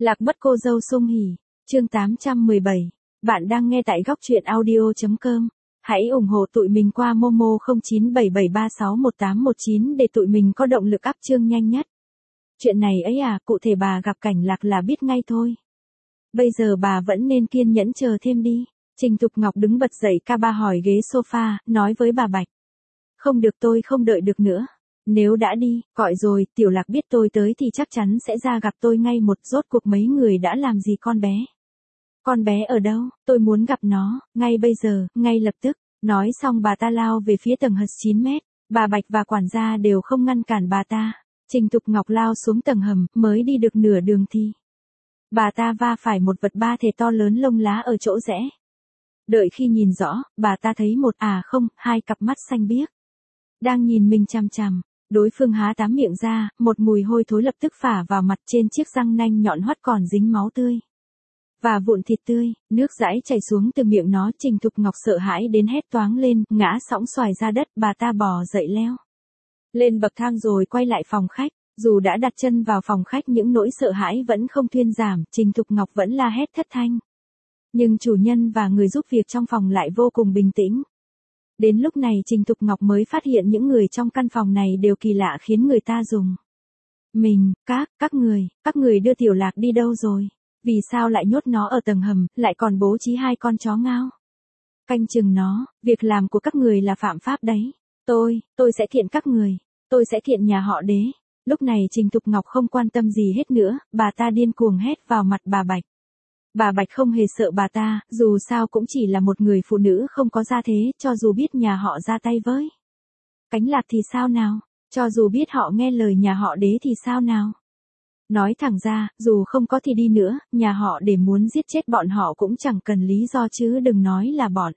Lạc mất cô dâu sung hỉ, chương 817. Bạn đang nghe tại góc truyện audio.com. Hãy ủng hộ tụi mình qua Momo 0977361819 để tụi mình có động lực up chương nhanh nhất. Chuyện này ấy à, cụ thể bà gặp cảnh Lạc là biết ngay thôi. Bây giờ bà vẫn nên kiên nhẫn chờ thêm đi. Trình Thục Ngọc đứng bật dậy ca ba hỏi ghế sofa, nói với bà Bạch. Không được, tôi không đợi được nữa. Nếu đã đi, gọi rồi, Tiểu Lạc biết tôi tới thì chắc chắn sẽ ra gặp tôi ngay rốt cuộc mấy người đã làm gì con bé. Con bé ở đâu, tôi muốn gặp nó, ngay bây giờ, ngay lập tức. Nói xong bà ta lao về phía tầng hầm 9 mét, bà Bạch và quản gia đều không ngăn cản bà ta. Trình Thục Ngọc lao xuống tầng hầm, mới đi được nửa đường thì bà ta va phải một vật ba thể to lớn lông lá ở chỗ rẽ. Đợi khi nhìn rõ, bà ta thấy hai cặp mắt xanh biếc đang nhìn mình chằm chằm. Đối phương há tám miệng ra, một mùi hôi thối lập tức phả vào mặt, trên chiếc răng nanh nhọn hoắt còn dính máu tươi và vụn thịt tươi, nước dãi chảy xuống từ miệng nó. Trình Thục Ngọc sợ hãi đến hét toáng lên, ngã sõng xoài ra đất. Bà ta bò dậy leo lên bậc thang rồi quay lại phòng khách. Dù đã đặt chân vào phòng khách, những nỗi sợ hãi vẫn không thuyên giảm, Trình Thục Ngọc vẫn la hét thất thanh. Nhưng chủ nhân và người giúp việc trong phòng lại vô cùng bình tĩnh. Đến lúc này Trình Thục Ngọc mới phát hiện những người trong căn phòng này đều kỳ lạ, khiến người ta dùng mình. Các người đưa Tiểu Lạc đi đâu rồi? Vì sao lại nhốt nó ở tầng hầm, lại còn bố trí hai con chó ngao canh chừng nó? Việc làm của các người là phạm pháp đấy. Tôi sẽ kiện các người. Tôi sẽ kiện nhà họ Đế. Lúc này Trình Thục Ngọc không quan tâm gì hết nữa, bà ta điên cuồng hét vào mặt bà Bạch. Bà Bạch không hề sợ bà ta, dù sao cũng chỉ là một người phụ nữ không có gia thế, cho dù biết nhà họ ra tay với cánh Lạc thì sao nào? Cho dù biết họ nghe lời nhà họ Đế thì sao nào? Nói thẳng ra, dù không có thì đi nữa, nhà họ Đế muốn giết chết bọn họ cũng chẳng cần lý do, chứ đừng nói là bọn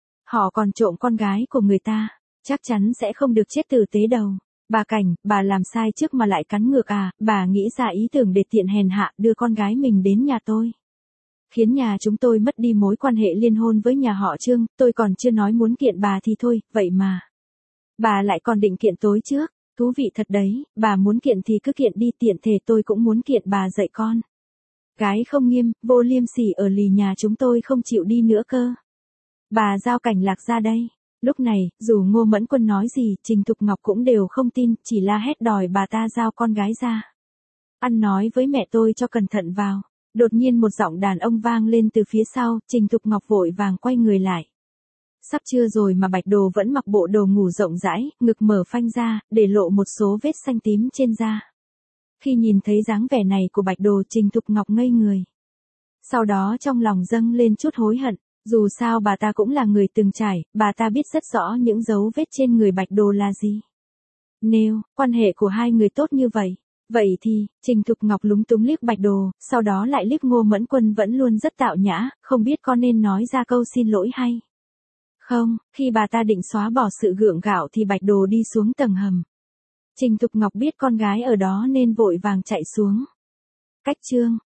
họ còn trộm con gái của người ta. Chắc chắn sẽ không được chết tử tế đâu. Bà Cảnh, bà làm sai trước mà lại cắn ngược à? Bà nghĩ ra ý tưởng để tiện hèn hạ đưa con gái mình đến nhà tôi, khiến nhà chúng tôi mất đi mối quan hệ liên hôn với nhà họ Trương. Tôi còn chưa nói muốn kiện bà thì thôi, vậy mà bà lại còn định kiện tối trước. Thú vị thật đấy, bà muốn kiện thì cứ kiện đi, tiện thể tôi cũng muốn kiện bà dạy con gái không nghiêm, vô liêm sỉ ở lì nhà chúng tôi không chịu đi nữa cơ. Bà giao Cảnh Lạc ra đây. Lúc này, dù Ngô Mẫn Quân nói gì, Trình Thục Ngọc cũng đều không tin, chỉ la hét đòi bà ta giao con gái ra. Ăn nói với mẹ tôi cho cẩn thận vào. Đột nhiên một giọng đàn ông vang lên từ phía sau, Trình Thục Ngọc vội vàng quay người lại. Sắp trưa rồi mà Bạch Đồ vẫn mặc bộ đồ ngủ rộng rãi, ngực mở phanh ra, để lộ một số vết xanh tím trên da. Khi nhìn thấy dáng vẻ này của Bạch Đồ, Trình Thục Ngọc ngây người. Sau đó trong lòng dâng lên chút hối hận. Dù sao bà ta cũng là người từng trải, bà ta biết rất rõ những dấu vết trên người Bạch Đồ là gì. Nếu quan hệ của hai người tốt như vậy, thì, Trình Thục Ngọc lúng túng liếc Bạch Đồ, sau đó lại liếc Ngô Mẫn Quân vẫn luôn rất tao nhã, không biết có nên nói ra câu xin lỗi hay không. Khi bà ta định xóa bỏ sự gượng gạo thì Bạch Đồ đi xuống tầng hầm. Trình Thục Ngọc biết con gái ở đó nên vội vàng chạy xuống. Cách chương